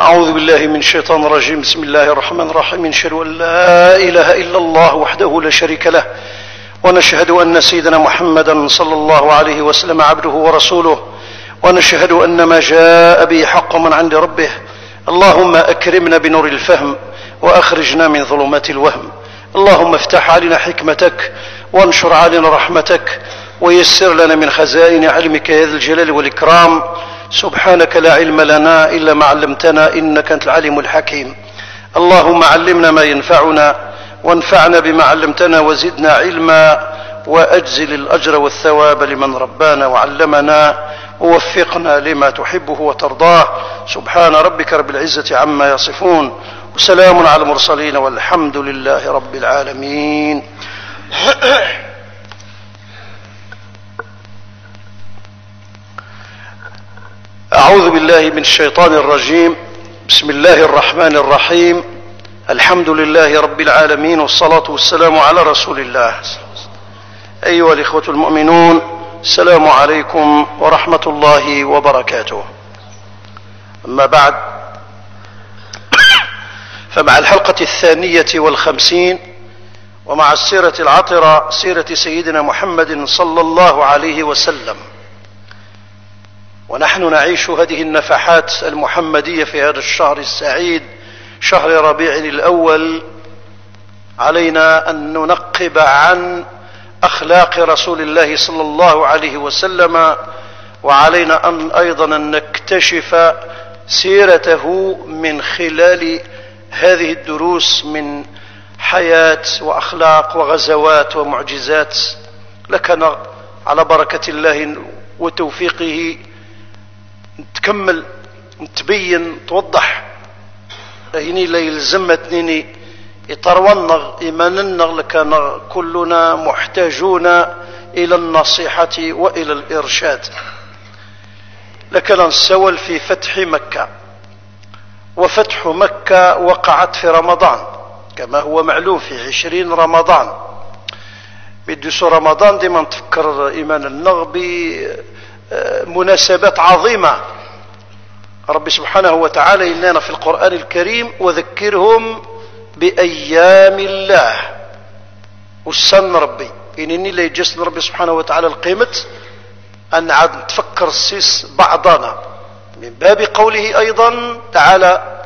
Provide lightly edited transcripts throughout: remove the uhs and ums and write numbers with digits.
أعوذ بالله من الشيطان الرجيم. بسم الله الرحمن الرحيم. نشهد أن لا إله إلا الله وحده لا شريك له، ونشهد أن سيدنا محمدا صلى الله عليه وسلم عبده ورسوله، ونشهد أن ما جاء به حق من عند ربه. اللهم أكرمنا بنور الفهم وأخرجنا من ظلمات الوهم. اللهم افتح علينا حكمتك وانشر علينا رحمتك ويسر لنا من خزائن علمك يا ذا الجلال والإكرام. سبحانك لا علم لنا إلا ما علمتنا إنك أنت العليم الحكيم. اللهم علمنا ما ينفعنا وانفعنا بما علمتنا وزدنا علما، وأجزل الأجر والثواب لمن ربانا وعلمنا، ووفقنا لما تحبه وترضاه. سبحان ربك رب العزة عما يصفون، وسلام على المرسلين، والحمد لله رب العالمين. أعوذ بالله من الشيطان الرجيم. بسم الله الرحمن الرحيم. الحمد لله رب العالمين، والصلاة والسلام على رسول الله. أيها الإخوة المؤمنون، السلام عليكم ورحمة الله وبركاته. أما بعد، فمع الحلقة 52 ومع السيرة العطرة، سيرة سيدنا محمد صلى الله عليه وسلم، ونحن نعيش هذه النفحات المحمدية في هذا الشهر السعيد، شهر ربيع الأول، علينا أن ننقب عن أخلاق رسول الله صلى الله عليه وسلم، وعلينا أن أيضا نكتشف سيرته من خلال هذه الدروس من حياة وأخلاق وغزوات ومعجزات. لكن على بركة الله وتوفيقه نتكمل، نتبين، توضح إني لا يلزمتني يطرونغ إيماننا، لكان كلنا محتاجون إلى النصيحة وإلى الإرشاد. لكن نسول في فتح مكة، وفتح مكة وقعت في رمضان كما هو معلوم، في 20 رمضان. بدوس رمضان ديما نتفكر إيمان النغبي مناسبات عظيمة. رب سبحانه وتعالى إننا في القرآن الكريم وذكرهم بأيام الله، والسن ربي إنني لا يجسن ربي سبحانه وتعالى القيمة أن عاد نتفكر السيس بعضنا من باب قوله أيضا تعالى،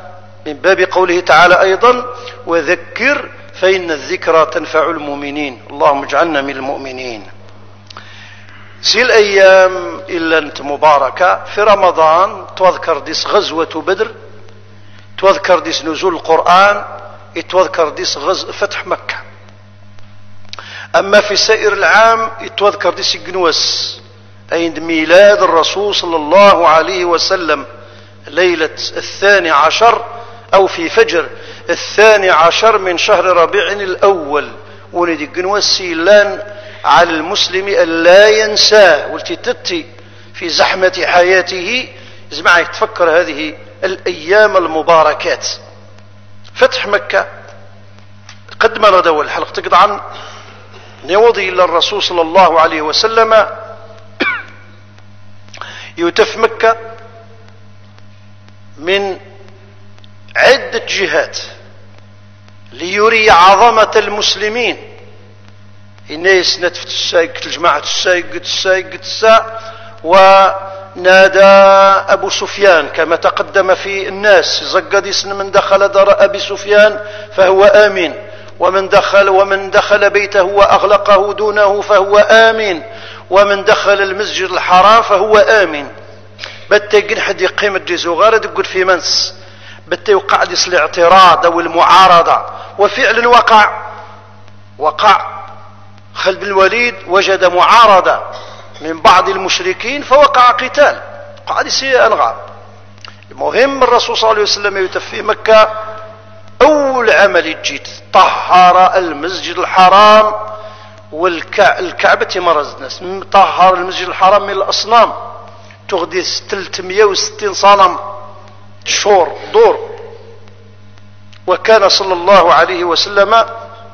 وذكر فإن الذكرى تنفع المؤمنين. اللهم اجعلنا من المؤمنين. سي الأيام إلا أنت مباركة في رمضان، تذكر ديس غزوة بدر، تذكر ديس نزول القرآن، تذكر ديس فتح مكة. أما في سائر العام تذكر ديس جنوس عند ميلاد الرسول صلى الله عليه وسلم، ليلة 12 أو في فجر 12 من شهر ربيع الأول. ولدي جنوس سيلان على المسلم أن لا ينساه، والتي في زحمة حياته زمع يتفكر هذه الأيام المباركات. فتح مكة قد ما ندوى الحلقة تقضى عن نوضي إلى الرسول صلى الله عليه وسلم يتف مكة من عدة جهات ليري عظمة المسلمين. الناس نتفت السايق الجماعة السايق ونادى أبو سفيان كما تقدم في الناس، زقديس من دخل دار أبي سفيان فهو آمن، ومن دخل بيته وأغلقه دونه فهو آمن، ومن دخل المسجد الحرام فهو آمن. بتا يقول حد يقيم الجزو غارد يقول في منس، بتا يوقع ديس الاعتراض أو المعارضة، وفعلا وقع خالد بن الوليد وجد معارضة من بعض المشركين فوقع قتال، قاعد يصير أنغام. المهم الرسول صلى الله عليه وسلم يتف في مكة، أول عمل يجيت طهر المسجد الحرام والكعبة مرز الناس، طهر المسجد الحرام من الأصنام، تغدي 360 صنم شور دور. وكان صلى الله عليه وسلم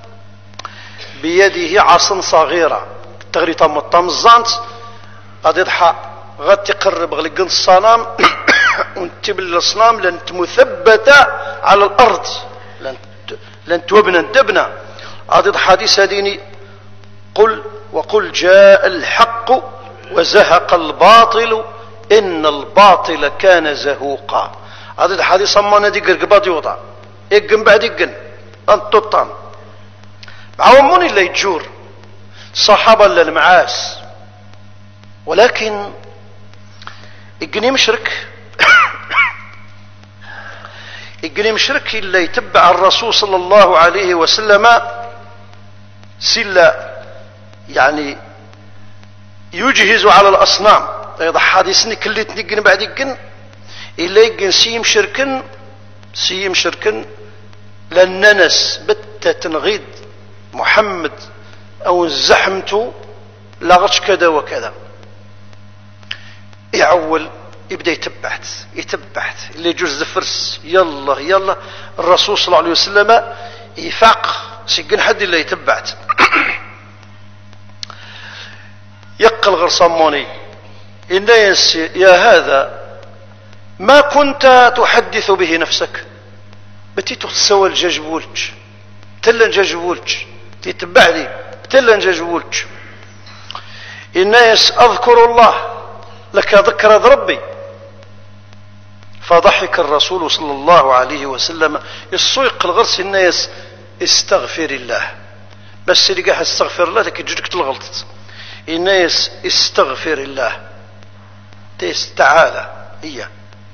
بيده عصا صغيرة تغريطة مطمزانت، غادي يضحى غادي تقرب غلقن الصنم ونتبل الأصنام لن مثبتة على الأرض لن تبنى دبنى. هذا الحديث هذيني وقل جاء الحق وزهق الباطل إن الباطل كان زهوقا. هذا الحديث أما ندي قرقبات يوضع إقن بعد إقن أنت تطان معاومون اللي يتجور صحابا للمعاس، ولكن إقني مشرك اللي يتبع الرسول صلى الله عليه وسلم سلا يعني يجهز على الأصنام إذا حديثني كليتني إقن بعد إقن إلا يقن سيم شركن لن ننس بتة تنغيد محمد أو زحمته لغش كذا وكذا يعول يبدأ يتبعت اللي يجوز فرس يلا الرسول صلى الله عليه وسلم يفاق سيقن حد اللي يتبعت يقل غير صموني الناس يا هذا ما كنت تحدث به نفسك بتي تسوى الجاجبولج تلن جاجبولج تتبع لي تلن جاجبولج الناس أذكر الله لك ذكر ربي. فضحك الرسول صلى الله عليه وسلم السوق الغرس الناس استغفر الله بس اللي قاعد استغفر الله لك يجيك تلغلط الناس استغفر الله تعالى إياه.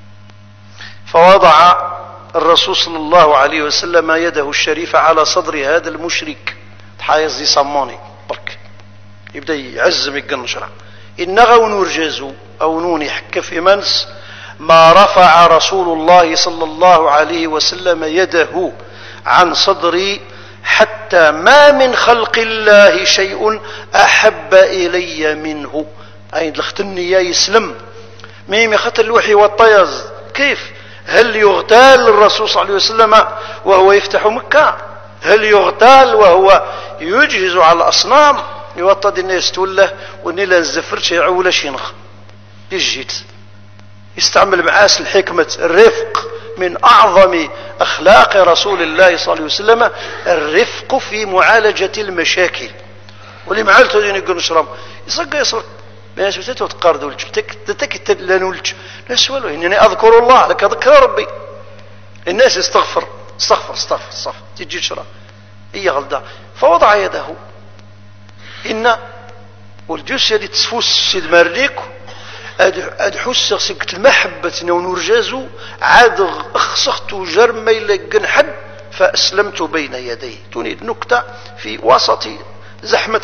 فوضع الرسول صلى الله عليه وسلم يده الشريفة على صدر هذا المشرك حايز يصموني برك يبدأ يعزم يقنشرع إنغا ونرجزوا أو نوني حك في منس ما رفع رسول الله صلى الله عليه وسلم يده عن صدري حتى ما من خلق الله شيء أحب إلي منه. أي لختني يا يسلم ميم خط الوحي والطيز كيف هل يغتال الرسول صلى الله عليه وسلم وهو يفتح مكة؟ هل يغتال وهو يجهز على الأصنام يوطد الناس توله ونيلا الزفرش يعول شينخ يجيت يستعمل معاس الحكمة الرفق من أعظم أخلاق رسول الله صلى الله عليه وسلم الرفق في معالجة المشاكل. واللي معالته دين يقول نشرم يصق ناس بتتو تقارد ولج تتك لنولج ناس ولو إنني أذكر الله لك ذكر ربي الناس استغفر تجي شرا هي غلطة. فوضع يده إن والجوس يدي تسفوس سيد مارليك أد حس سكت المحبة ونرجازو عاد أخسخت جرمي لقن حد فأسلمت بين يديه. تريد نكتة في وسط زحمة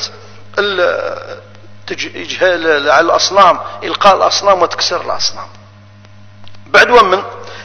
إجهال على الأصنام إلقاء الأصنام وتكسير الأصنام. بعد ومن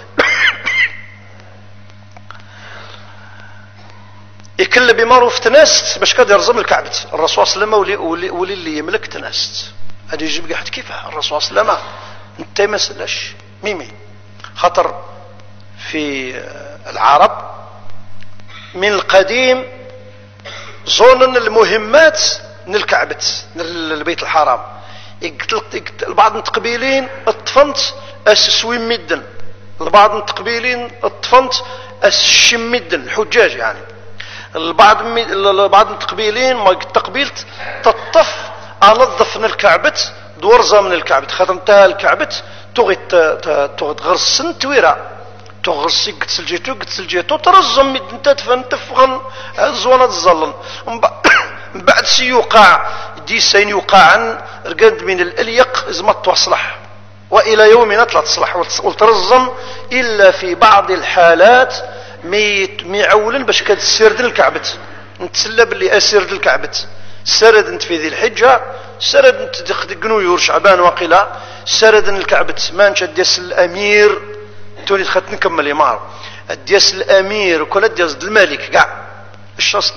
يكل بمعروف تناست باش كاد يرزم الكعبة الرسول صلى الله عليه وسلم ولي اللي يملك تناست هذا يجيب قاعد كيفها الرسول صلى الله عليه وسلم انت ما سلاش ميمي خطر في العرب من القديم ظن المهمات من الكعبة من البيت الحرام البعض التقبيلين الطفنت السويم مدن البعض التقبيلين الطفنت الشم مدن الحجاج يعني البعض التقبيلين ما تقبيلت تطف انظف من الكعبة دورزة من الكعبة ختمتها الكعبة تغي غرس تويرا تغرسي قتسل جيتو ترزم مدن تدفن تفغن زوانة الظلن من بعد سيوقع ديسين يوقعا رقد من الاليق إذا ما تصلح والى يومنا تصلح وترزم الا في بعض الحالات ميعولن باش كتسرد الكعبة نتسلى باللي اسرد الكعبة سرد انت في ذي الحجة سرد انت دقنو يور شعبان وقيلا سرد الكعبة ما نشد ديس الامير توني دخلت نكمل يمار ديس الامير وكل ديس الملك كاع الشخص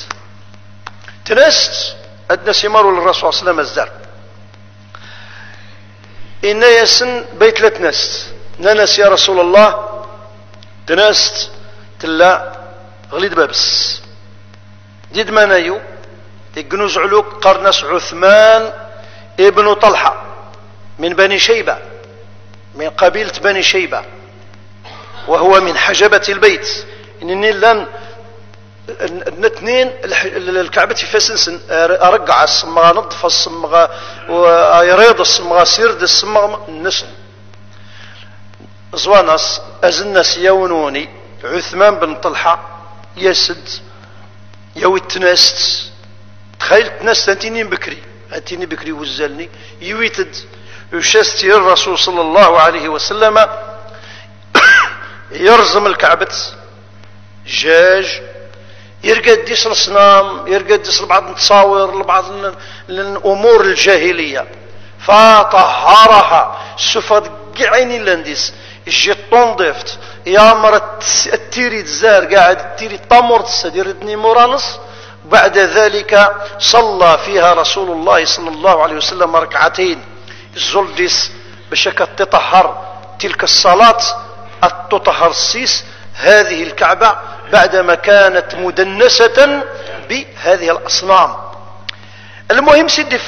تنست ادنا سيمارو للرسول صلى الله عليه وسلم الزر إن يسن بيت لتنست ننس يا رسول الله تنست تلا غليد بابس ديد ما نايو يقنوز علوك قرنس عثمان ابن طلحة من بني شيبة من قبيلة بني شيبة، وهو من حجبة البيت. إنني لن الاثنين الكعبة فاسنسن أرقع السمغة نظف السمغة ويريض السمغة سيرد السمغة النسن زوانس أزنس يونوني عثمان بن طلحة يسد يوي التناست. تخيل تناست أنتيني بكري وزلني يويتد يشستي الرسول صلى الله عليه وسلم يرزم الكعبة جاج يرقد يصل الصنام، يرقد يصل بعض التصاوير لبعض الأمور الجاهلية، فطهرها سفد قعيني لانديس يجي طنضفت يا مرة التيري الزهر قاعد التيري الطمر تسدير دني مورانس. بعد ذلك صلى فيها رسول الله صلى الله عليه وسلم ركعتين الزلديس بشكل تطهر تلك الصلاة التطهر السيس هذه الكعبة بعدما كانت مدنسة بهذه الأصنام. المهم سيدي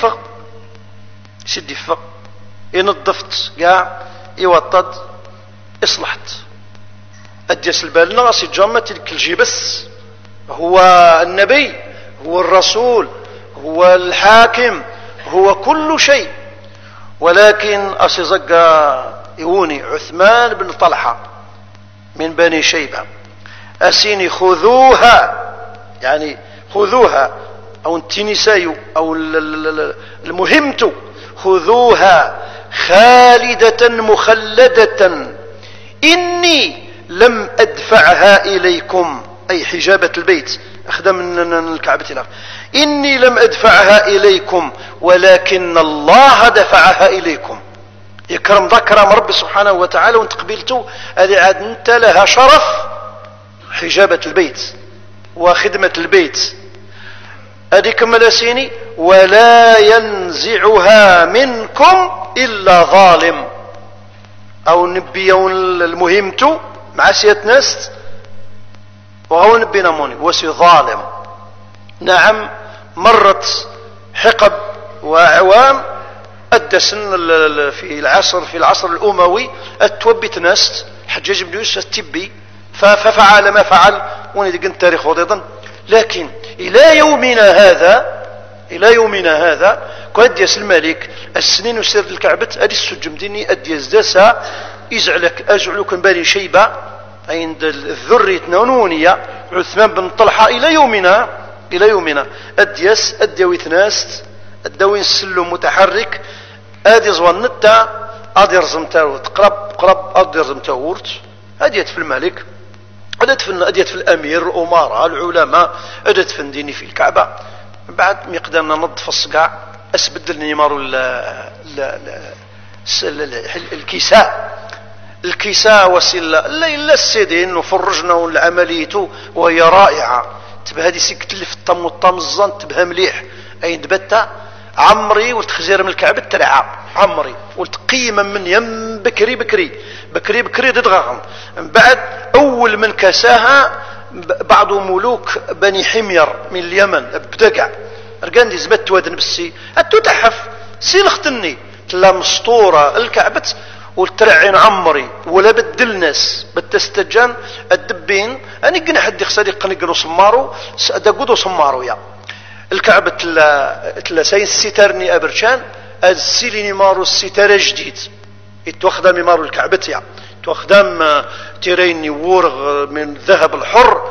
فق ينظفت قاع يوطد اصلحت اديس البالنا غاسي جامة تلك الجبس. هو النبي، هو الرسول، هو الحاكم، هو كل شيء، ولكن أسيزقا يوني عثمان بن طلحة من بني شيبة أسيني خذوها، يعني خذوها أو التنساي أو المهمة خذوها خالدة مخلدة إني لم أدفعها إليكم، أي حجابة البيت أخذ من الكعبة له. إني لم أدفعها إليكم ولكن الله دفعها إليكم. يكرم ذكرم ربي سبحانه وتعالى وانت قبلته هذه عاد انت لها شرف حجابة البيت وخدمة البيت. هذه كمل سيني ولا ينزعها منكم إلا ظالم، أو نبيون المهمة مع سيادة ناس وهو نبينا موني وسي ظالم. نعم مرت حقب وأعوام الدسن في العصر الأموي التوبت ناس حجاج بن يوسف التبي ففعل ما فعل وني قلت تاريخ وضيضا. لكن إلى يومنا هذا كأديس الملك السنين وسير الكعبة أدي السجم ديني أديس داسا أجعلك بني شيبة عند الذرية نونية عثمان بن طلحة إلى يومنا أديس أديويت ناس الدوين السلم متحرك ادي زوانتا ادي رزمتا قرب ادي رزمتا ورت اديت في الملك اديت في الامير الامراء العلماء اديت في ديني في الكعبه. بعد مقدارنا نظف الصقاع اسبدل نيمارو الكيساء وسيله الا السيدين وفرجنا والعمليته وهي رائعه. تبقى هذه سكت اللي في الطم والطمزان تبها مليح اي دبتا عمري والتخزير من الكعبة ترعى عمري والتقيما من يم بكري تدغغم. بعد أول من كساها بعض ملوك بني حمير من اليمن بدقع رقان دي زبت ودن بالسي التتحف سيلختني تلا مسطورة الكعبة والترعين عمري ولا بدل ناس بتستجان الدبين أني قنا حد يخسر قنقنو صمارو دقودو صمارو يا الكعبة تلا سين السترني أبرشان السيليني مارو الستر جديد يتوخدم مارو الكعبة يا توخدم تيريني ورغ من ذهب الحر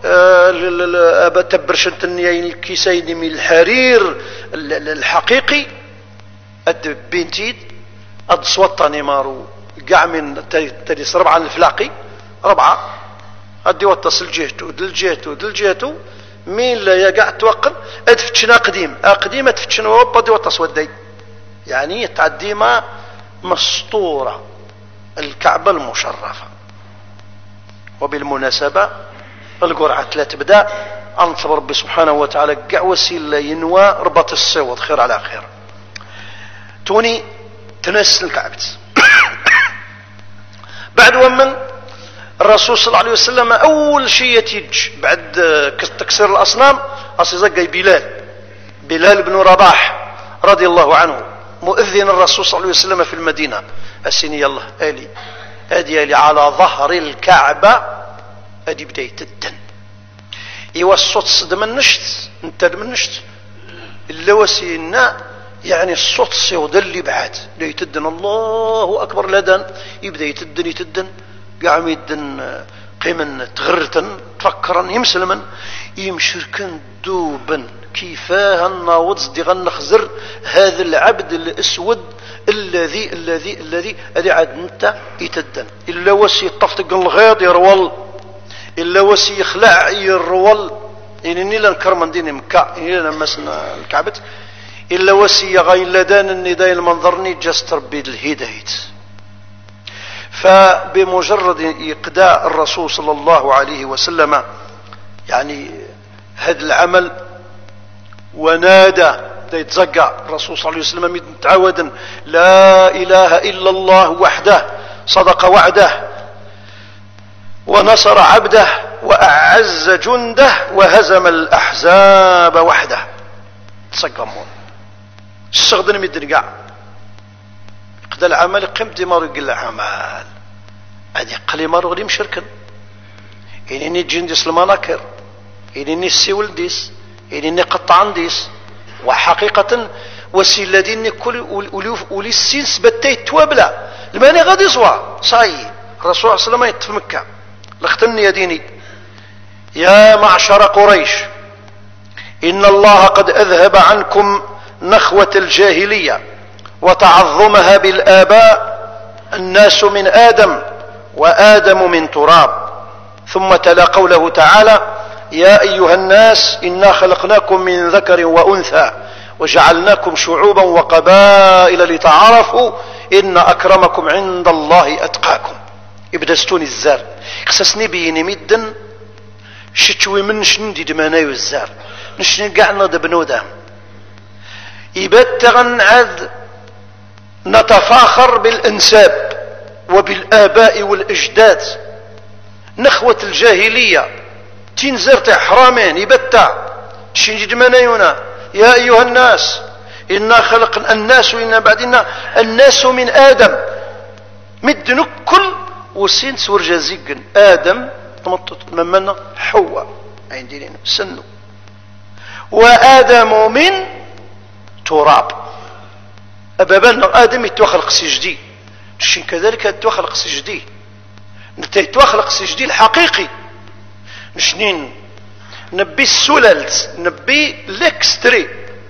تبرشن تنيين الكيسين من الحرير الحقيقي أد بنتيد أد صوتاني مارو قاع من تديس ربعة الفلاقي ربعة أدي وتصل دل جهته مين لا يقع توقن ادفتشنا قديم ادفتشنا وبدي وتصودي يعني تعديما مسطورة الكعبة المشرفة. وبالمناسبة القرعة لا تبدأ انصب ربي سبحانه وتعالى قع وسيلة ينوى ربط الصوت خير على خير توني تنس الكعبة. بعد ومن الرسول صلى الله عليه وسلم أول شيء يتيج بعد تكسير الأصنام أصيزقي بلال بن رباح رضي الله عنه مؤذن الرسول صلى الله عليه وسلم في المدينة السيني يلا الي ادي على ظهر الكعبه ادي بدا يتدن ايوا الصوت صد من نشت انت من نشت الا وسينا يعني الصوت سيود اللي بعد بدا يتدن الله اكبر لدن يبدا يتدن قاعد يدن قيمن تغرتن تفكرن يمسلمن يمشركن دوبا كيفاه الناوض صدي غنخزر هذا العبد الاسود الذي ادي عاد انت يتدن الا وسي طفتق الغيض يرول الا وسي يخلع يرول انني لنكرمن ديني مكه اني لمسنا الكعبه الا وسي غاين لدان النداء المنظرني جست ربي الهدايه. فبمجرد إقداء الرسول صلى الله عليه وسلم يعني هذا العمل ونادى يتزقى الرسول صلى الله عليه وسلم متعودا لا إله إلا الله وحده صدق وعده ونصر عبده وأعز جنده وهزم الأحزاب وحده تزقى مون استخدم الدنقاع قد العمل قمت مارق العمل هذه قلي مارغ لي مشركن إنني جندس المناكر إنني السيول ديس إنني قطعان ديس وحقيقة وسيلة ديني كل ولي السينس بتي توابلا الماني غادي يصوى صاي الرسول صلى الله عليه وسلم يطف مكة لختني يا ديني يا معشر قريش إن الله قد أذهب عنكم نخوة الجاهلية وتعظمها بالآباء الناس من آدم وآدم من تراب ثم تلا قوله تعالى يا أيها الناس إنا خلقناكم من ذكر وأنثى وجعلناكم شعوبا وقبائل لتعارفوا إن أكرمكم عند الله أتقاكم يبدا ستوني الزار خصصني بيني مدن شتوي من شندي دمانايو الزار نشني قاعنا دبنودا يبتغن عاد نتفاخر بالانساب وبالآباء والأجداد نخوة الجاهلية تنزرت حرامين يبتع شنجي دمانايونا يا أيها الناس إنا خلقنا الناس إنا بعدنا الناس من آدم مدن كل وسين سور جازيقن آدم ممنا حواء عندنا سنو وآدم من تراب أبابنا آدم يتوخلق سجدي شين كذلك يتوخلق سجدي يتوخلق سجدي الحقيقي نشنين نبي السلالت نبي الاكستري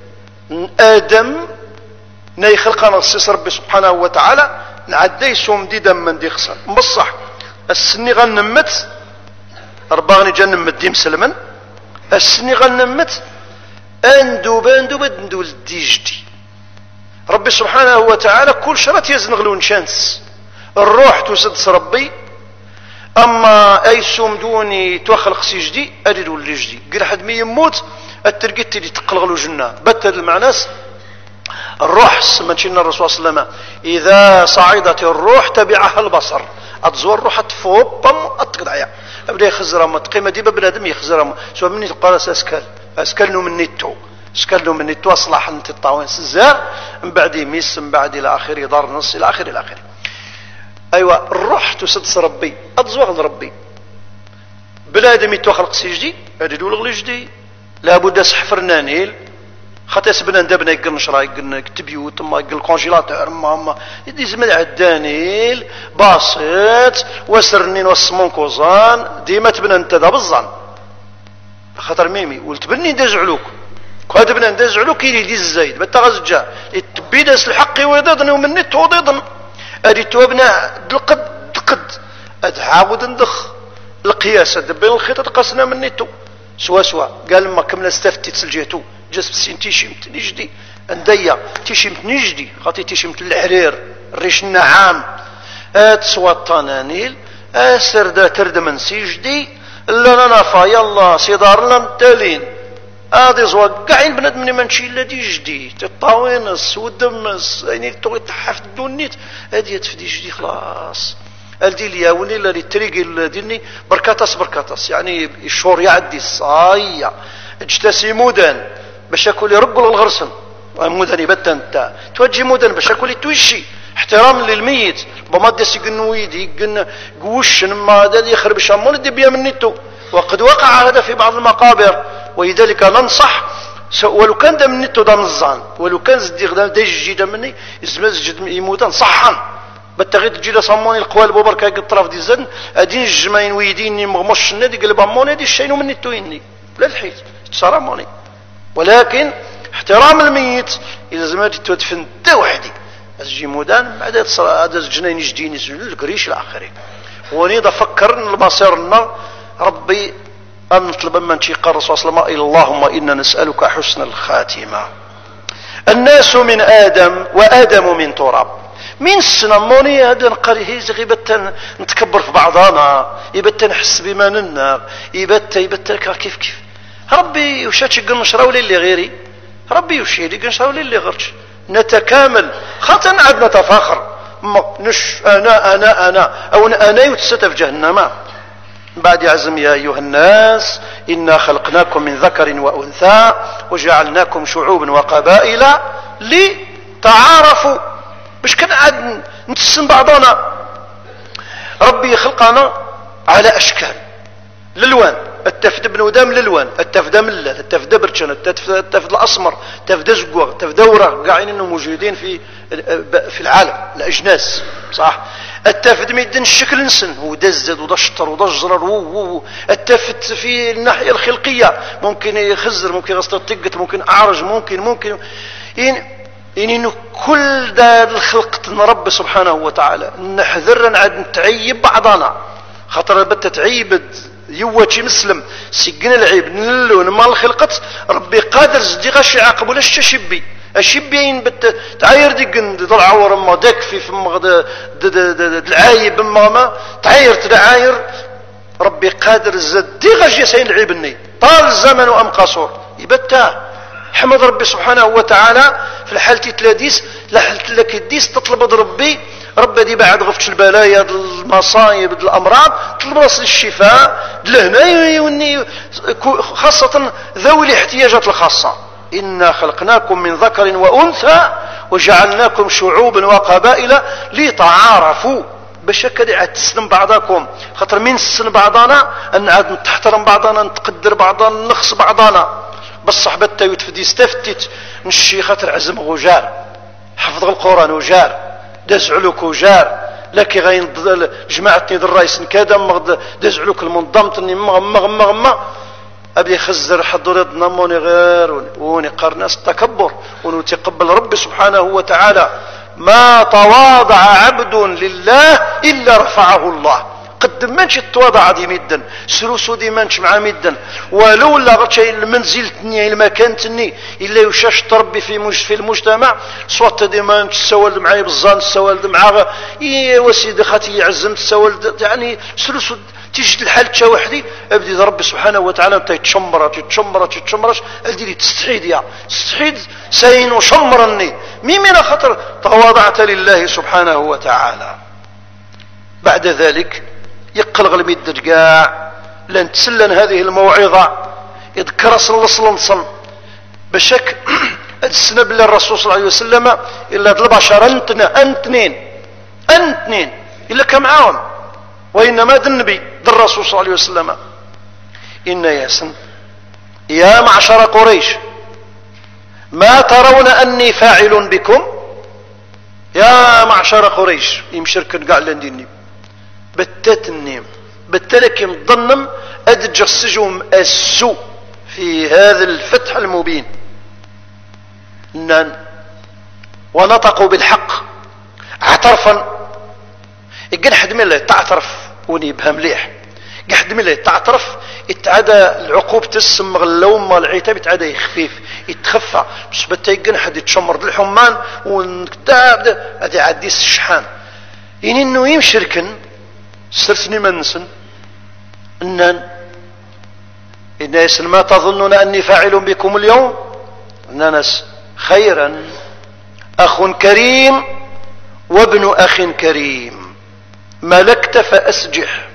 آدم نيخلقنا السيس ربي سبحانه وتعالى نعدي يسوم دي دم من دي خسر بصح السني غنمت أربعة جنمت دي مسلما السني غنمت اندوب ندول ديجدي ربي سبحانه وتعالى كل شرط يزنغلون شانس الروح تسدس ربي اما اي سوم دوني توخلق سيجدي اريد اللي جدي قال حد مي يموت الترقيت اللي تقلغلو جنة بتد المعناس الروح سمتشينا الرسول صلى الله عليه وسلم اذا صعدت الروح تبعها البصر اتزور الروح تفوق بم اتقدعيا ابدا يخزر متقيمه دي بنادم يخزر سو مني قال اسكلنو من نيتو اسكلنو من نيتو اصلح انت الطاوين سزار من بعد يميس من بعد الى اخره دار نص الى اخره ايوه الروح تسدس ربي اتزوغ ربي بنادم يتوخلق سيجدي اديدو لغلي جدي لابد سحفرنا نيل خاطر سبنا ندبنا يقل نشرا يقل كتبيوت ما يقل كونجيلاتور ما يدي زمن عدانيل باسط وسرنين والسمون كوزان ديما تبنا انت دا بالظن خاطر ميمي ولت بني ندز علوك كاد بنا ندز علوك يدي الزايد بتغزجا التبيدس الحق ويضن ومن نت وضيضن ادي توبنا دقد ادعاود ندخ القياس بين الخيط قسنا من نتو سوا قال ما كمل استفتي تسلجيتو جسم سين تيشمت نجدي انديا تيشمت نجدي خاطي تيشمت الحرير الريش النعام تسوى الطنانيل سردا ترد من سيجدي لا نافا يلا سيدار لنا التالين هذه زوا قاعين بنادم من منشي لا دي جدي تطاوينس ودمس يعني توي تحف دونيت هذه تفدي جدي خلاص الدي ليا ولي لا تريقي ديني بركاتس يعني الشور يعدي صايا اجتسي مدن باش ياكل يرقل الغرسن مدن يبدا انت توجي مدن باش ياكل تويشي احترام للميت بما داس يقنويدي يقن قوش ما هذا يخرب شامون دي بيا منيتو. وقد وقع هذا في بعض المقابر، ولذلك ننصح ولو كان دا منيتو دا نزان، ولو كان زدي غدا دا يجي دا مني يزمز جد يموت صحا بالتغير تجي دا صموني القوالب وبركا الطرف دي الزن ادين الجماين ويديني مغمش النادي قلب اموني دي الشينو منيتو يني لا الحيت تصرموني. ولكن احترام الميت الى زماتي تدفن دا وحدي تجي مودان بعد هذا الجنين جديني القريش الاخرين. ونيض فكرنا المصيرنا ربي أن نطلب من شيق الرسول صلى الله عليه وسلم اللهم إنا نسألك حسن الخاتمة. الناس من آدم وآدم من تراب. من السنموني هذا نقريه يبت نتكبر في بعضنا، يبت نحس بما ننا، يبت كيف ربي وشاتش نشراو للي غيري، ربي وشيلي نشراو للي غيرش، نتكامل خاطر عاد نتفاخر نش أنا أو أنا يتستف جهنم. بعد عزم يا أيها الناس إنا خلقناكم من ذكر وأنثى وجعلناكم شعوبا وقبائل لتعارفوا. باش كان عاد نتسم بعضنا. ربي خلقنا على أشكال الألوان، التفد بن ودام الألوان، التفد ملة، التفد برشن، التفد الأسمر، التفد زقوغ، التفد ورق، قاعدين إنهم موجودين في العالم الأجناس صح. التفت ميدن الشكل نسن هو دزد ودا شطر ودا جرر التفت في الناحية الخلقية ممكن يخزر ممكن غسل طقت ممكن أعرج ممكن إنه كل دار الخلق رب سبحانه وتعالى نحذر نعد نتعيب بعضنا خاطر بت تعيبد يوتي مسلم سجن العيب نلون ما الخلقت ربي قادر زدي غش يعاقب ولا الشبي الشبيين تعاير دقن ضلعور ما دكفي في مغد العايب ما تعاير تدعاير ربي قادر زدي غش يسين العيبني طال الزمن ام قصور يبتا حمد ربي سبحانه وتعالى في الحالة تلاديس لحالة لك الديس تطلب ربي دي بعد غفتش البلايا المصايب الامراض طلب راسل الشفاء لهنا خاصة ذوي الاحتياجات الخاصة. إنا خلقناكم من ذكر وأنثى وجعلناكم شعوبا وقبائل لتعارفوا باش هكا عاد تسلم بعضكم خاطر من نسن بعضنا ان عاد نحترم بعضنا نتقدر بعضنا نخص بعضنا بصح بتا يتفدي استفتت نشي خاطر عزم غجار حفظ القرآن وجار داز علوك وجار لكي غاين جماعتني الرئيس كذا داز علوك المنظمتني مغمى أبي خزر حضر يدنا موني غير وني قرناس التكبر ونتقبل ربي سبحانه وتعالى ما تواضع عبد لله إلا رفعه الله. قد منش التواضع دي مدا سلوسو دي منش مع مدا ولولا غتشي المنزلتني المكانتني إلا يشاش ربي في المجتمع صوت دي منش سوالد معايا بالظن سوالد معاه وسيدي خاتي عزمت سوالد يعني سلوسو تيجي الحال تا وحدي ابدي ربي سبحانه وتعالى انت تشمرت ادي لي تستحيد سين وشمرني ميمنا خطر تواضعت لله سبحانه وتعالى. بعد ذلك يقلغ الميد كاع لن تسلن هذه الموعظه يذكر صلصلنصن بشك السنه بالله الرسول صلى الله عليه وسلم الا البشر انتنين الا كمعاهم وإنما ذا النبي ذا الرسول صلى الله عليه وسلم إن ياسن يا معشر قريش ما ترون أني فاعل بكم يا معشر قريش يمشركن قاع لنديني بتتنيم بتلكم ظنم أدجسجهم السوء في هذا الفتح المبين ونطقوا بالحق اعترفا يقول حد من اللي تعترف ونيبها مليح قحد من اللي تعترف يتعدى العقوبة تسمغ اللوم مال العتاب يتعدى يخفيف يتخفى بس بتيقن حد يتشمر الحمان ونكتاب هذا عديس الشحان يعني انه يمشركن سرسني منسن الناس ما تظنون اني فاعل بكم اليوم الناس خيرا اخ كريم وابن اخ كريم ملكت فأسجح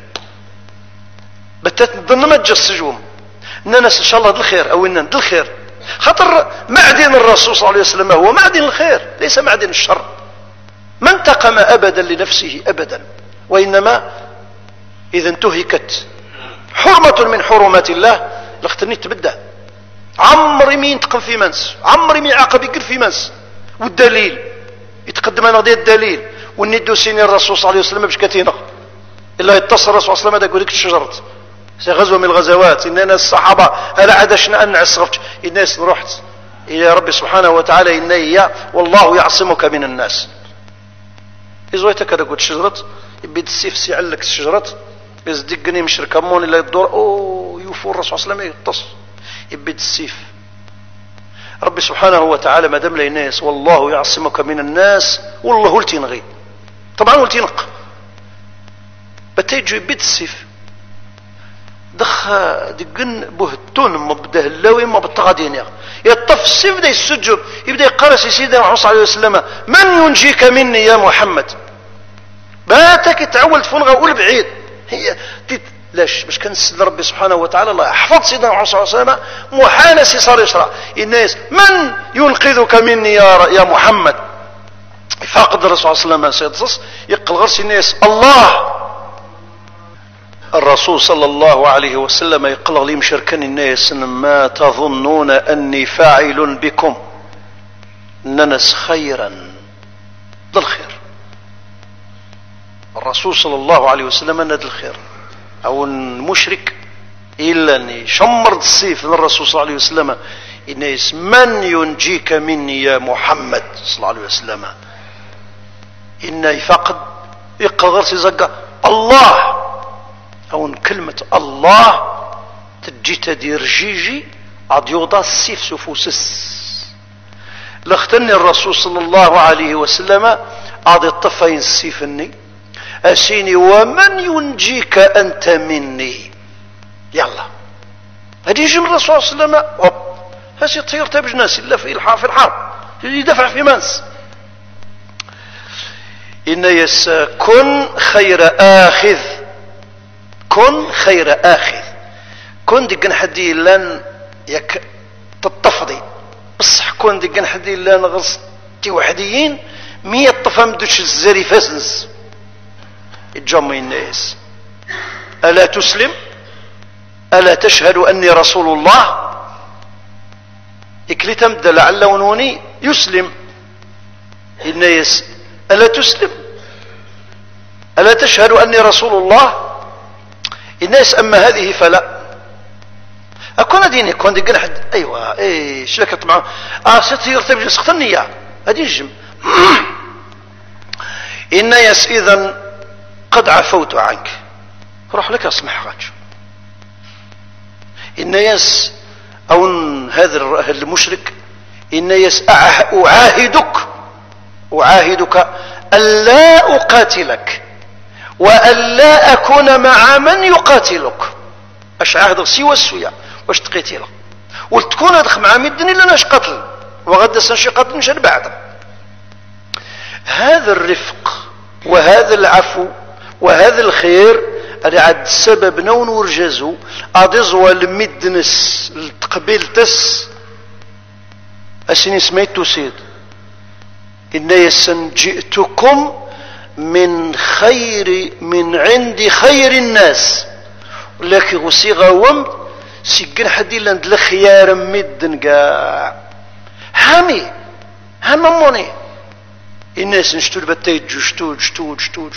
بتظن ما تجسجهم الناس ان شاء الله الخير او ان الخير خاطر معدن الرسول صلى الله عليه وسلم هو معدن الخير ليس معدن الشر ما انتقم أبدا لنفسه أبدا، وإنما إذا انتهكت حرمة من حرمات الله لختني تبدأ. عمري مين ينتقم في منس، عمري مين يعاقب يقر في منس. والدليل يتقدم أنا غادي الدليل والندو سيني الرسول صلى الله عليه وسلم باش كاتينا إلا يتصل الرسول صلى الله عليه وسلم هذا يقول لك الشجرة سي غزوة من الغزوات إننا الصحابة هل عادشنا أن نعسرفت الناس رحت إلى ربي سبحانه وتعالى إن هي والله يعصمك من الناس. إزويتك هذا قلت شجرة يبيد السيف سيعلك الشجرة يزدقني مشرك أمون إلا يدور يوفو الرسول صلى الله عليه وسلم يتص يبيد السيف. ربي سبحانه وتعالى ما دام الناس والله يعصمك من الناس والله ولتنغي طبعا ولتنق بتيجي يبيد السيف دخ دقن بهتون ما بده اللاوي ما بتغادين يطف السيف بدا يسجد يبدا يقرا سيدنا محمد صلى الله عليه وسلم من ينجيك مني يا محمد باتك تعول تفنغ قول بعيد هي لاش باش كنسل ربي سبحانه وتعالى الله يحفظ سيدنا محمد صلى الله عليه وسلم محانسي صار يشرع الناس من ينقذك مني يا محمد. فاقد الرسول صلى الله عليه وسلم يقل غرس الناس الله الرسول صلى الله عليه وسلم يقول لي مشركن الناس ما تظنون أني فاعل بكم ننس خيرا للخير. الرسول صلى الله عليه وسلم ند الخير أو المشرك إلا أن يشمر السيف من الرسول صلى الله عليه وسلم الناس من ينجيك مني يا محمد صلى الله عليه وسلم إن يفقد يقل غرس يزقى الله أو كلمة الله تجي تدير جيجي عاد يوضع السيف سفوسس لاختني الرسول صلى الله عليه وسلم عاد الطفين السيفني أسيني ومن ينجيك أنت مني يلا هذه يجي من الرسول صلى الله عليه وسلم هذه طيرت بجناس إلا في الحرب يدفع في منس إن يس كن خير آخذ كن خير آخذ كن دقن حدي لان يك تطفضي بصح كن دقن حدي لان غصتي وحديين مية طفا مدوش الزري فاسنس الجمع الناس ألا تسلم ألا تشهد أني رسول الله إكلي تمد لعل ونوني يسلم الناس ألا تسلم ألا تشهد أني رسول الله الناس أما هذه فلا أكون ديني كون دي قنحد أيوة إيه شلكت معه ستي يرتبج سخت النية هذه الجم إن يس إذن قد عفوت عنك روح لك أسمح غاج إن يس أو هذا المشرك إن يس أعاهدك ألا أقاتلك وألا أكون مع من يقاتلك أش عهد سوى السويا واش تقيتيلا وتكون هدخ مع مدني لنا قتل وغدا سنشي قتل مش بعد. هذا الرفق وهذا العفو وهذا الخير اللي عاد السبب نون ورجزو أضزوا المدنس التقبيلتس أسيني سميتو سيد إن يسن جئتكم من عند خير الناس ولكن غصيغة ومد سيقن حدي لند الخيار مدن قاع هامي هامموني الناس نشتو البتايج جتو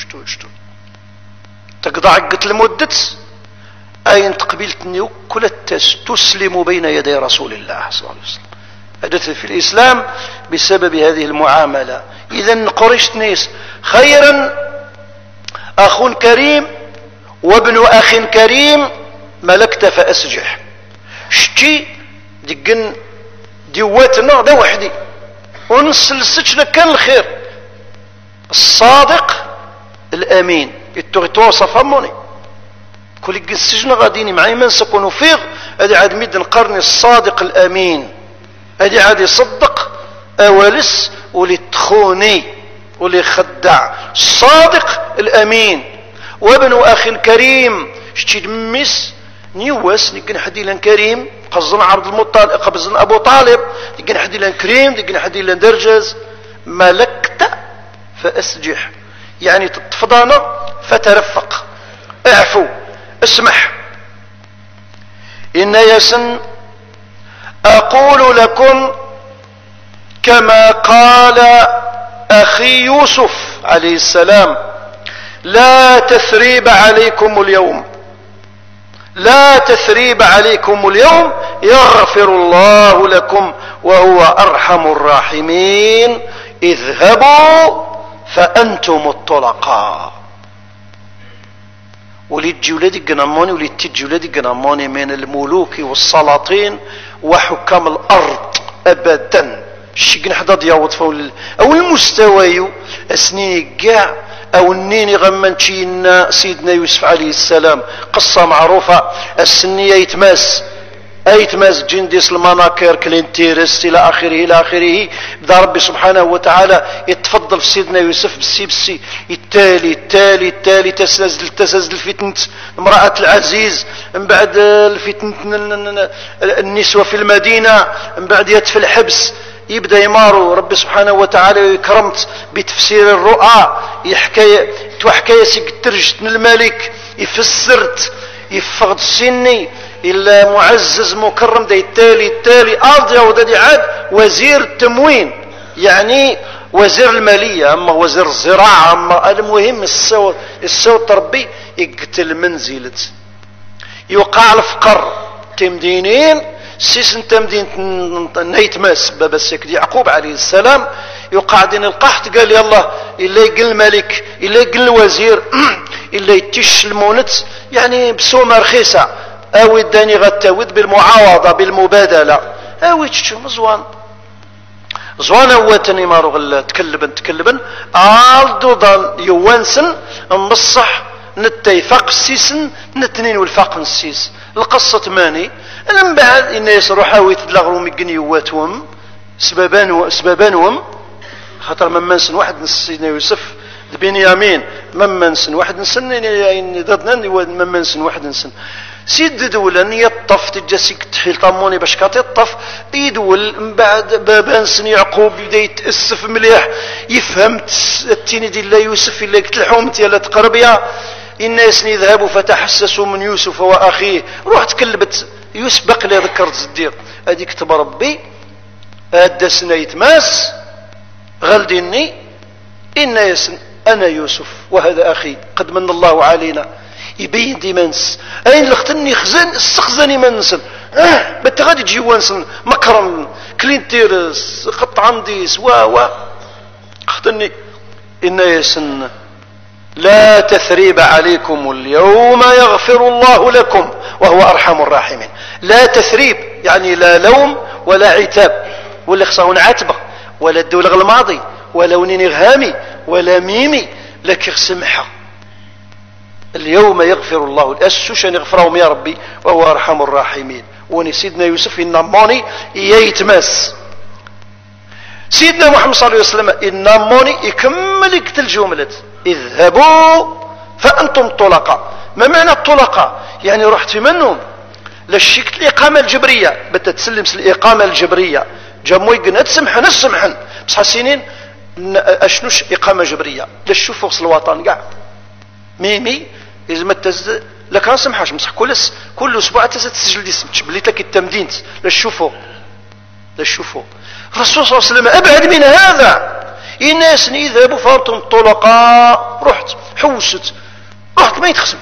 تقضى عقت لمدت أين تقبلتني كل تسلم بين يدي رسول الله صلى الله عليه وسلم. حدث في الإسلام بسبب هذه المعاملة. إذن قريش نيس خيرا أخ كريم وابن أخ كريم ملكت فأسجح شتي دقن دواتنا ده وحدي ونسلسج لك كان الخير الصادق الأمين التوصف هموني كل السجن غاديني معي من سكون فيغ هذه عاد ميد القرن الصادق الأمين هذه عاد يصدق أولس ولتخوني وليخدع الصادق الأمين وابن أخ كريم شتي دمس نيواس نقن حديلا كريم قصدن عبد المطلب قصدن أبو طالب نقن حديلا كريم نقن حديلا درجز ملكت فأسجح، يعني تتفضانا فترفق، اعفو، اسمح. إن يسن أقول لكم كما قال أخي يوسف عليه السلام: لا تثريب عليكم اليوم، لا تثريب عليكم اليوم، يغفر الله لكم وهو أرحم الراحمين، اذهبوا فأنتم الطلقاء. وليد جولادي قناموني، وليد تجولادي قناموني من الملوك والسلاطين وحكام الأرض أبدا. الشيء نحضر دياوت فول أو المستوى أسنين كاع أو النيني غمانتشينا سيدنا يوسف عليه السلام، قصة معروفة. السنية يتماس جنديس المناكر كلينتيرس إلى آخره إلى آخره. بدا ربي سبحانه وتعالى يتفضل في سيدنا يوسف بالسي التالي تسازل فتنة امرأة العزيز، من بعد الفتنة النسوة في المدينة، من بعد يدفع الحبس، يبدا يمارو ربي سبحانه وتعالى يكرمت بتفسير الرؤى، حكايه سيكترجت من الملك يفسرت يفقد السني الا معزز مكرم دا التالي اضيا ودادي عاد وزير التموين، يعني وزير الماليه، اما وزير الزراعه، اما المهم الصوت ربي يقتل منزلة يوقع الفقر تمدينين سيسن تمدين نيتماس بابا السكد يعقوب عليه السلام يوقع دين القحط، قال يلا إلا يقل الملك إلا يقل الوزير إلا يتش المونت، يعني بسومة رخيصة أو الداني غتاود بالمعاوضة بالمبادلة أو يتشو مزوان زوان هواتني مارو غلا تكلبن عالدو ضال يوانسن مصح نتيفق السيسن نتنين والفاق السيس القصة ماني من بعد إن يسروا حاوي تدلغروا مقنيواتهم سبابانهم خاطر ممنسن واحد من سيدنا يوسف بنيامين ممنسن واحد نسن يعني ضدنا ممنسن واحد نسن سيد دولا يطف تجاسيك تحيل طاموني باش كاتطف يدول من بعد بابانسن يعقوب بدا يتاسف مليح يفهم التيني ديال الله يوسف اللي قلت الحومت يا لا تقربيا الناس يذهبوا فتحسسوا من يوسف واخيه روح تكلبت يوسف بقى ذكرت الزدير هذيك كتب ربي الدسنا يتماس غلدني إن يسن أنا يوسف وهذا أخي قد من الله علينا يبين دي منس أين لختني خزن استخزني منسن بتغادي تجي وانسن مكرم كلينتيرس قطعن ديس اختني إن يسن لا تثريب عليكم اليوم يغفر الله لكم وهو أرحم الراحمين. لا تثريب يعني لا لوم ولا عتاب ولا خصاون عتبة ولا الدولة الماضي ولا ونين غهامي ولا ميمي لك سمحة. اليوم يغفر الله الأسوشان يغفرهم يا ربي وهو أرحم الراحمين. وني سيدنا يوسف إنموني يتماس سيدنا محمد صلى الله عليه وسلم إنموني يكمل يقتل جملة اذهبوا فأنتم طلقاء. ما معنى الطلقاء؟ يعني رحت في منهم للشكل الإقامة الجبرية بتتسلم الإقامة الجبرية جموي قنات سمحن السمحن بس حسينين أشنوش إقامة جبرية للشوف وصل الوطن قاع ميمي إذا ما تزد لكان سمحاش مسح كل أسبوع تسجل دي سمتش بلي تاك التمدين للشوفو الرسول صلى الله عليه وسلم أبعد من هذا. الناس يذهبوا فارتم طلقاء رحت حوست رحت ما يتخسم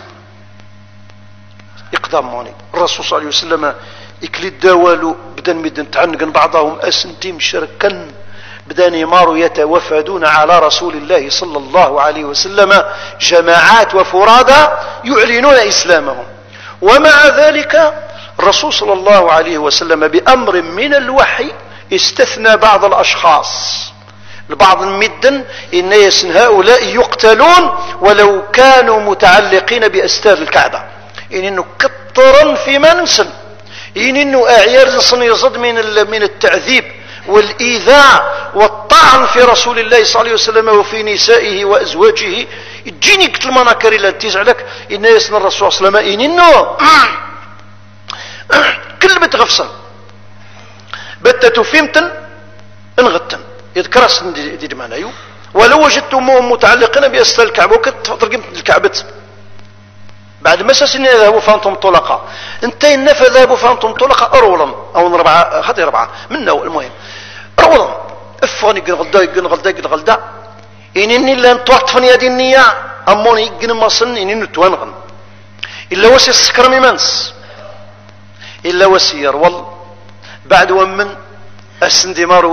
يقدموني الرسول صلى الله عليه وسلم يكلي الدوالو بدن مدن تعنقن بعضهم أسنتيم شركا بدان يماروا يتوفدون على رسول الله صلى الله عليه وسلم جماعات وفرادى يعلنون إسلامهم. ومع ذلك الرسول صلى الله عليه وسلم بأمر من الوحي استثنى بعض الأشخاص لبعض المدن إن هؤلاء يقتلون ولو كانوا متعلقين بأستار الكعبة إنه كثرا في منسن إنه أعيار يصد من التعذيب والإيذاء والطعن في رسول الله صلى الله عليه وسلم وفي نسائه وأزواجه تجيني قتل المناكر إلا تيزع لك إن يسن الرسول صلى الله عليه وسلم إنه كل بتغفصن بتتو فيمتن انغتن يذكرس دي معنايو ولو وجدتموهم متعلقين بأسفل الكعبة وكترقم الكعبة بعد ما ساسين يذهبوا فانتم طلقاء انتين فذهبوا فانتم طلقاء أرولا أو ربعة خطي ربعة منه المهم أرولا افغني يقن غلدا إنني لن تعطفني هذه النية أموني يقن مصن إنني نتوانغن إلا وسي السكر ميمانس إلا وسي يرول بعد ومن السندمار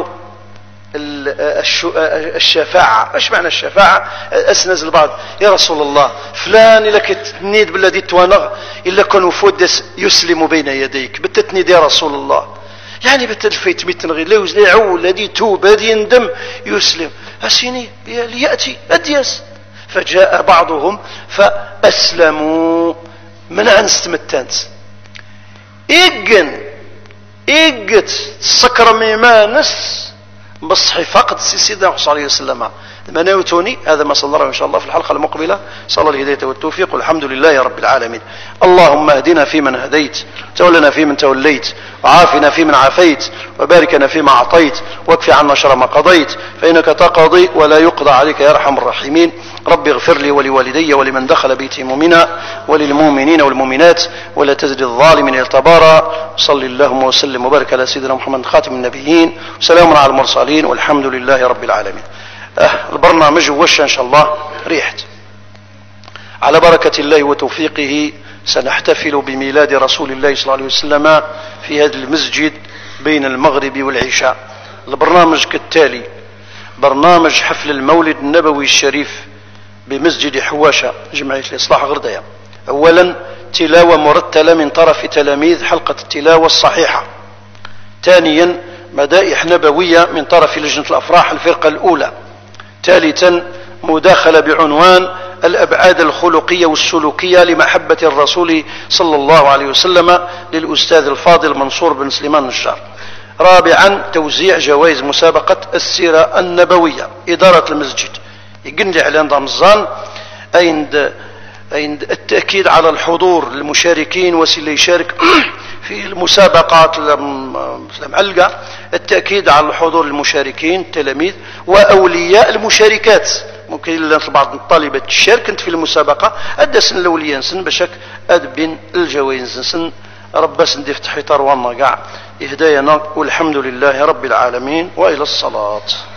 الشفاعة. ايش معنى الشفاعة؟ اسنز البعض يا رسول الله فلان إلا كتنيد بالذي توانغ إلا كان وفود يسلم بين يديك بتتنيد يا رسول الله يعني بتلفيت متنغي لوز يعول الذي توب الذي يندم يسلم أسيني ليأتي أديس فجاء بعضهم فأسلموا من أنستمتانت إيقت سكر ميمانس بصحي فقط سيدنا صلى الله عليه وسلم مناوتوني. هذا ما صلى الله إن شاء الله في الحلقة المقبلة. صلى الله الهداية والتوفيق والحمد لله رب العالمين. اللهم اهدنا فيمن هديت تولنا فيمن توليت وعافنا فيمن عافيت وباركنا فيما أعطيت واكفي عنا شر ما قضيت فإنك تقضي ولا يقضى عليك يا أرحم الراحمين. رب اغفر لي ولوالدي ولمن دخل بيتي مؤمنا وللمؤمنين والمؤمنات ولا تزد الظالمين التبارا. صل اللهم وسلم وبارك على سيدنا محمد خاتم النبيين وسلام على المرسلين والحمد لله رب العالمين. البرنامج وش إن شاء الله ريحت على بركة الله وتوفيقه سنحتفل بميلاد رسول الله صلى الله عليه وسلم في هذا المسجد بين المغرب والعشاء. البرنامج كالتالي: برنامج حفل المولد النبوي الشريف بمسجد حواشة جمعية الإصلاح غردية. أولا تلاوة مرتلة من طرف تلاميذ حلقة التلاوة الصحيحة. ثانيا مدائح نبوية من طرف لجنة الأفراح الفرقة الأولى. ثالثا مداخلة بعنوان الأبعاد الخلقية والسلوكية لمحبة الرسول صلى الله عليه وسلم للأستاذ الفاضل منصور بن سليمان النجار. رابعا توزيع جوائز مسابقة السيرة النبوية. إدارة المسجد يقنلي على رمضان عند التأكيد على الحضور للمشاركين واللي يشارك في المسابقات المعلقة. التأكيد على الحضور للمشاركين التلاميذ وأولياء المشاركات. ممكن بعض الطالبات تشارك في المسابقة أدى سن الأولياء سن بشك أدبن الجوائز سن رب سندي فتح طروان قاع إهداينا والحمد لله رب العالمين وإلى الصلاة.